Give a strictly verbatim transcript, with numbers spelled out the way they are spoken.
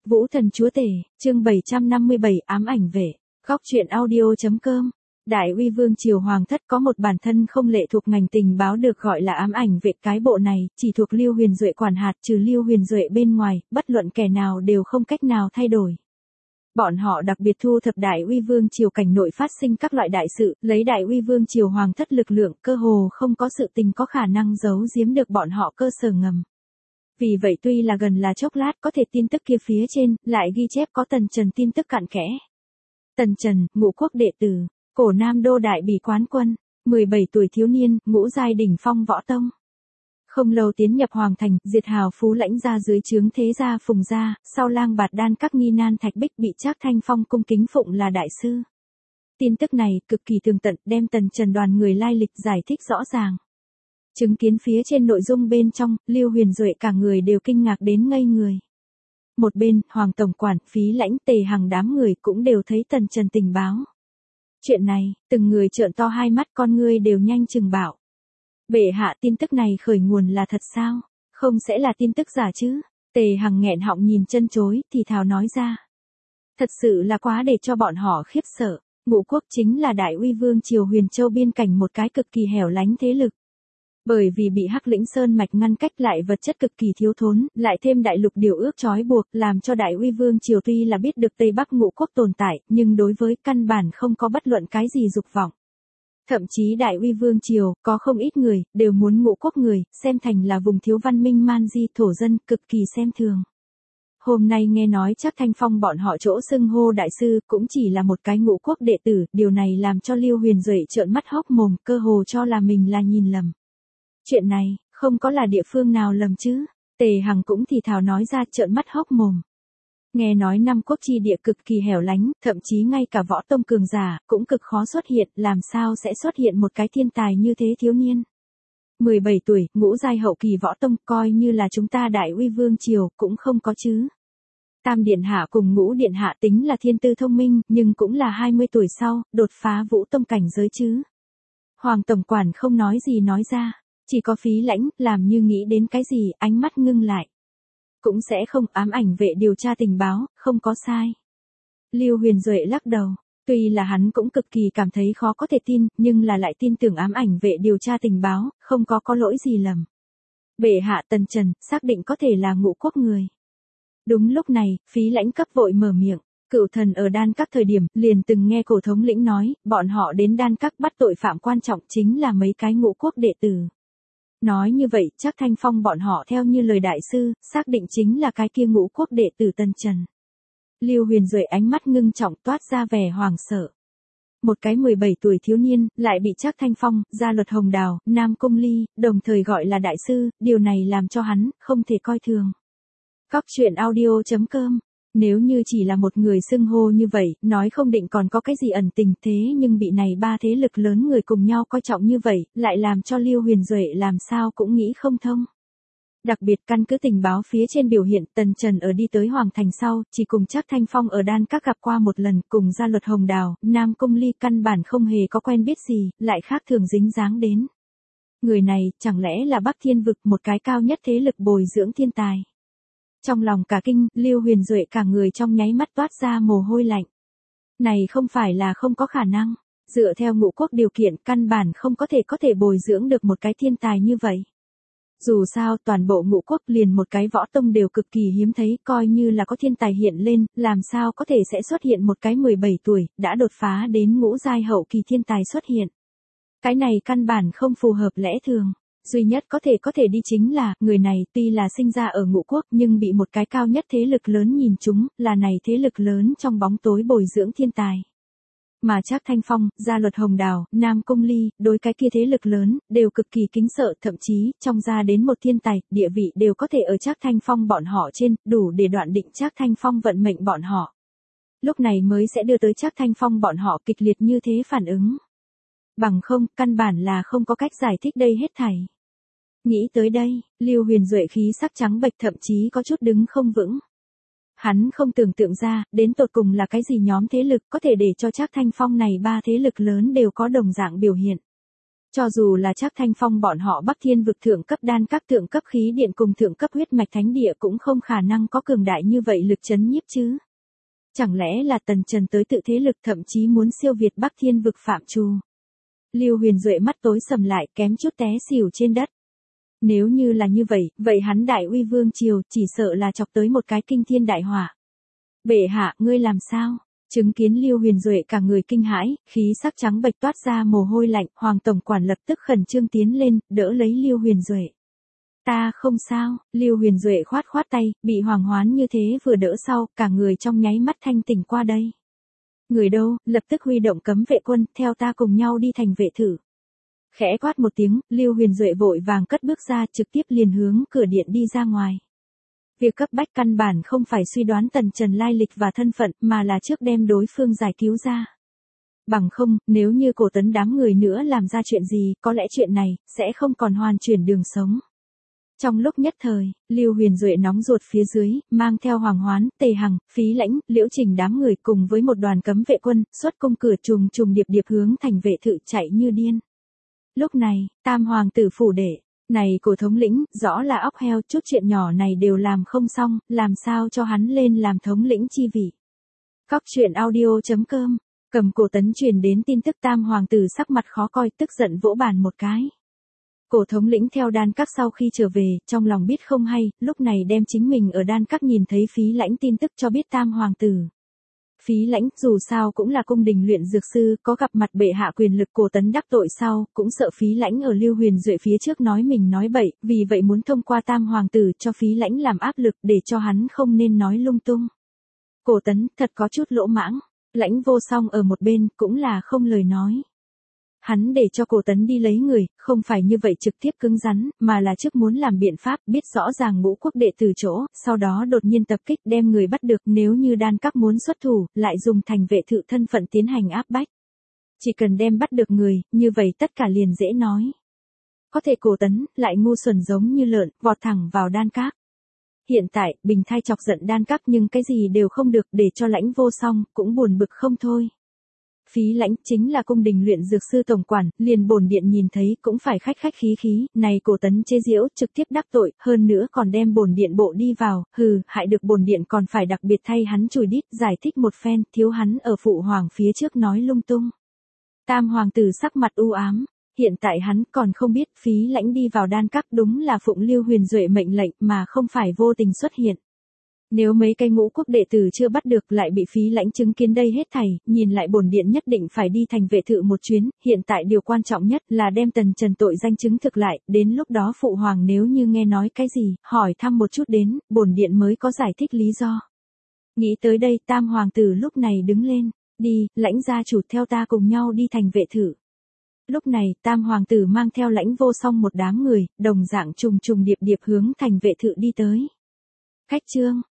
Vũ thần chúa tể, chương bảy trăm năm mươi bảy ám ảnh vệ, góc truyện audio.com. Đại uy vương triều hoàng thất có một bản thân không lệ thuộc ngành tình báo được gọi là ám ảnh vệ, cái bộ này chỉ thuộc Lưu Huyền Duệ quản hạt, trừ Lưu Huyền Duệ bên ngoài, bất luận kẻ nào đều không cách nào thay đổi. Bọn họ đặc biệt thu thập đại uy vương triều cảnh nội phát sinh các loại đại sự, lấy đại uy vương triều hoàng thất lực lượng, cơ hồ không có sự tình có khả năng giấu giếm được bọn họ cơ sở ngầm. Vì vậy tuy là gần là chốc lát có thể tin tức kia phía trên, lại ghi chép có Tần Trần tin tức cặn kẽ. Tần Trần, Ngũ Quốc đệ tử, cổ Nam Đô đại bỉ quán quân, mười bảy tuổi thiếu niên, ngũ giai đỉnh phong võ tông. Không lâu tiến nhập hoàng thành, diệt hào phú lãnh ra dưới trướng thế gia Phùng gia, sau lang bạt đan các nghi nan thạch bích bị Trác Thanh Phong cung kính phụng là đại sư. Tin tức này cực kỳ tường tận, đem Tần Trần đoàn người lai lịch giải thích rõ ràng. Chứng kiến phía trên nội dung bên trong, Lưu Huyền Duệ cả người đều kinh ngạc đến ngây người. Một bên, Hoàng Tổng Quản, Phí Lãnh, Tề Hằng đám người cũng đều thấy Tần Trần tình báo. Chuyện này, từng người trợn to hai mắt, con ngươi đều nhanh chừng bảo. Bệ hạ, tin tức này khởi nguồn là thật sao? Không sẽ là tin tức giả chứ? Tề Hằng nghẹn họng nhìn chân chối, thì thào nói ra. Thật sự là quá để cho bọn họ khiếp sợ. Ngũ Quốc chính là đại uy vương triều Huyền Châu biên cảnh một cái cực kỳ hẻo lánh thế lực. Bởi vì bị Hắc Lĩnh Sơn mạch ngăn cách, lại vật chất cực kỳ thiếu thốn, lại thêm đại lục điều ước trói buộc, làm cho đại uy vương triều tuy là biết được Tây Bắc Ngũ Quốc tồn tại, nhưng đối với căn bản không có bất luận cái gì dục vọng. Thậm chí đại uy vương triều, có không ít người, đều muốn Ngũ Quốc người, xem thành là vùng thiếu văn minh man di thổ dân, cực kỳ xem thường. Hôm nay nghe nói Trác Thanh Phong bọn họ chỗ xưng hô đại sư, cũng chỉ là một cái Ngũ Quốc đệ tử, điều này làm cho Lưu Huyền Duệ trợn mắt hốc mồm, cơ hồ cho là mình là nhìn lầm. Chuyện này, không có là địa phương nào lầm chứ? Tề Hằng cũng thì thào nói ra, trợn mắt hốc mồm. Nghe nói năm quốc chi địa cực kỳ hẻo lánh, thậm chí ngay cả võ tông cường giả, cũng cực khó xuất hiện, làm sao sẽ xuất hiện một cái thiên tài như thế thiếu niên. mười bảy tuổi, ngũ giai hậu kỳ võ tông, coi như là chúng ta đại uy vương triều, cũng không có chứ. Tam điện hạ cùng ngũ điện hạ tính là thiên tư thông minh, nhưng cũng là hai mươi tuổi sau, đột phá vũ tông cảnh giới chứ. Hoàng Tổng Quản không nói gì nói ra. Chỉ có Phí Lãnh, làm như nghĩ đến cái gì, ánh mắt ngưng lại. Cũng sẽ không, ám ảnh vệ điều tra tình báo, không có sai. Lưu Huyền Duệ lắc đầu, tuy là hắn cũng cực kỳ cảm thấy khó có thể tin, nhưng là lại tin tưởng ám ảnh vệ điều tra tình báo, không có có lỗi gì lầm. Bệ hạ Tần Trần, xác định có thể là Ngũ Quốc người. Đúng lúc này, Phí Lãnh cấp vội mở miệng. Cựu thần ở Đan Các thời điểm, liền từng nghe cổ thống lĩnh nói, bọn họ đến Đan Các bắt tội phạm quan trọng chính là mấy cái Ngũ Quốc đệ tử. Nói như vậy, chắc Thanh Phong bọn họ theo như lời đại sư, xác định chính là cái kia Ngũ Quốc đệ tử Tần Trần. Lưu Huyền Duệ ánh mắt ngưng trọng, toát ra vẻ hoàng sợ. Một cái mười bảy tuổi thiếu niên, lại bị Trác Thanh Phong, Gia Luật Hồng Đào, Nam Cung Ly, đồng thời gọi là đại sư, điều này làm cho hắn, không thể coi thường. Góc truyện audio.com. Nếu như chỉ là một người xưng hô như vậy, nói không định còn có cái gì ẩn tình, thế nhưng bị này ba thế lực lớn người cùng nhau coi trọng như vậy, lại làm cho Lưu Huyền Duệ làm sao cũng nghĩ không thông. Đặc biệt căn cứ tình báo phía trên biểu hiện, Tần Trần ở đi tới Hoàng Thành sau, chỉ cùng Trác Thanh Phong ở Đan Các gặp qua một lần, cùng Gia Luật Hồng Đào, Nam Cung Ly căn bản không hề có quen biết gì, lại khác thường dính dáng đến. Người này, chẳng lẽ là Bắc Thiên Vực, một cái cao nhất thế lực bồi dưỡng thiên tài. Trong lòng cả kinh, Lưu Huyền Duệ cả người trong nháy mắt toát ra mồ hôi lạnh. Này không phải là không có khả năng, dựa theo Ngũ Quốc điều kiện căn bản không có thể có thể bồi dưỡng được một cái thiên tài như vậy. Dù sao toàn bộ Ngũ Quốc liền một cái võ tông đều cực kỳ hiếm thấy, coi như là có thiên tài hiện lên, làm sao có thể sẽ xuất hiện một cái mười bảy tuổi, đã đột phá đến ngũ giai hậu kỳ thiên tài xuất hiện. Cái này căn bản không phù hợp lẽ thường. Duy nhất có thể có thể đi chính là, người này tuy là sinh ra ở Ngũ Quốc nhưng bị một cái cao nhất thế lực lớn nhìn chúng, là này thế lực lớn trong bóng tối bồi dưỡng thiên tài. Mà Trác Thanh Phong, Gia Luật Hồng Đào, Nam Cung Ly, đối cái kia thế lực lớn, đều cực kỳ kính sợ, thậm chí, trong ra đến một thiên tài, địa vị đều có thể ở Trác Thanh Phong bọn họ trên, đủ để đoạn định Trác Thanh Phong vận mệnh bọn họ. Lúc này mới sẽ đưa tới Trác Thanh Phong bọn họ kịch liệt như thế phản ứng. Bằng không, căn bản là không có cách giải thích đây hết thảy. Nghĩ tới đây, Lưu Huyền Duệ khí sắc trắng bệch, thậm chí có chút đứng không vững. Hắn không tưởng tượng ra, đến tột cùng là cái gì nhóm thế lực có thể để cho Trác Thanh Phong này ba thế lực lớn đều có đồng dạng biểu hiện. Cho dù là Trác Thanh Phong bọn họ Bắc Thiên vực thượng cấp đan các thượng cấp khí điện cùng thượng cấp huyết mạch thánh địa cũng không khả năng có cường đại như vậy lực chấn nhiếp chứ. Chẳng lẽ là Tần Trần tới tự thế lực thậm chí muốn siêu việt Bắc Thiên vực phạm trù. Lưu Huyền Duệ mắt tối sầm lại kém chút té xỉu trên đất. Nếu như là như vậy, vậy hắn Đại Uy Vương triều chỉ sợ là chọc tới một cái kinh thiên đại hỏa. Bệ hạ, ngươi làm sao? Chứng kiến Lưu Huyền Duệ cả người kinh hãi, khí sắc trắng bệch toát ra mồ hôi lạnh, Hoàng tổng quản lập tức khẩn trương tiến lên, đỡ lấy Lưu Huyền Duệ. Ta không sao, Lưu Huyền Duệ khoát khoát tay, bị Hoàng Hoán như thế vừa đỡ sau, cả người trong nháy mắt thanh tỉnh qua đây. Người đâu, lập tức huy động cấm vệ quân, theo ta cùng nhau đi thành vệ thử. Khẽ quát một tiếng, Lưu Huyền Duệ vội vàng cất bước ra, trực tiếp liền hướng cửa điện đi ra ngoài. Việc cấp bách căn bản không phải suy đoán Tần Trần lai lịch và thân phận, mà là trước đem đối phương giải cứu ra. Bằng không, nếu như Cổ Tấn đám người nữa làm ra chuyện gì, có lẽ chuyện này sẽ không còn hoàn chuyển đường sống. Trong lúc nhất thời, Lưu Huyền Duệ nóng ruột phía dưới, mang theo Hoàng Hoán, Tề Hằng, Phí Lãnh, Liễu Trình đám người cùng với một đoàn cấm vệ quân, xuất cung cửa trùng trùng điệp điệp hướng thành vệ thự chạy như điên. Lúc này, Tam hoàng tử phủ đệ, này Cổ thống lĩnh, rõ là óc heo, chút chuyện nhỏ này đều làm không xong, làm sao cho hắn lên làm thống lĩnh chi vị. Cóc truyện audio chấm com, cầm Cổ Tấn truyền đến tin tức Tam hoàng tử sắc mặt khó coi, tức giận vỗ bàn một cái. Cổ thống lĩnh theo đan các sau khi trở về, trong lòng biết không hay, lúc này đem chính mình ở đan các nhìn thấy Phí Lãnh tin tức cho biết Tam hoàng tử. Phí Lãnh dù sao cũng là cung đình luyện dược sư, có gặp mặt bệ hạ quyền lực Cổ Tấn đắc tội sau, cũng sợ Phí Lãnh ở Lưu Huyền Duệ phía trước nói mình nói bậy, vì vậy muốn thông qua Tam hoàng tử cho Phí Lãnh làm áp lực để cho hắn không nên nói lung tung. Cổ Tấn thật có chút lỗ mãng, Lãnh Vô Song ở một bên cũng là không lời nói. Hắn để cho Cổ Tấn đi lấy người, không phải như vậy trực tiếp cứng rắn, mà là trước muốn làm biện pháp, biết rõ ràng ngũ quốc đệ từ chỗ, sau đó đột nhiên tập kích đem người bắt được, nếu như đan các muốn xuất thủ, lại dùng thành vệ thự thân phận tiến hành áp bách. Chỉ cần đem bắt được người, như vậy tất cả liền dễ nói. Có thể Cổ Tấn, lại ngu xuẩn giống như lợn, vọt thẳng vào đan các. Hiện tại, Bình Thai chọc giận đan các nhưng cái gì đều không được, để cho Lãnh Vô Song, cũng buồn bực không thôi. Phí Lãnh chính là cung đình luyện dược sư tổng quản, liền bổn điện nhìn thấy cũng phải khách khách khí khí, này Cổ Tấn chế giễu trực tiếp đắc tội, hơn nữa còn đem bổn điện bộ đi vào, hừ, hại được bổn điện còn phải đặc biệt thay hắn chùi đít, giải thích một phen, thiếu hắn ở phụ hoàng phía trước nói lung tung. Tam hoàng tử sắc mặt u ám, hiện tại hắn còn không biết Phí Lãnh đi vào đan các đúng là phụng Lưu Huyền Duệ mệnh lệnh mà không phải vô tình xuất hiện. Nếu mấy cây ngũ quốc đệ tử chưa bắt được lại bị Phí Lãnh chứng kiến đây hết thảy, nhìn lại bổn điện nhất định phải đi thành vệ thự một chuyến, hiện tại điều quan trọng nhất là đem Tần Trần tội danh chứng thực lại, đến lúc đó phụ hoàng nếu như nghe nói cái gì, hỏi thăm một chút đến, bổn điện mới có giải thích lý do. Nghĩ tới đây, Tam hoàng tử lúc này đứng lên, đi, Lãnh gia chủ theo ta cùng nhau đi thành vệ thự. Lúc này, Tam hoàng tử mang theo Lãnh Vô Song một đám người, đồng dạng trùng trùng điệp điệp hướng thành vệ thự đi tới. Khách trương,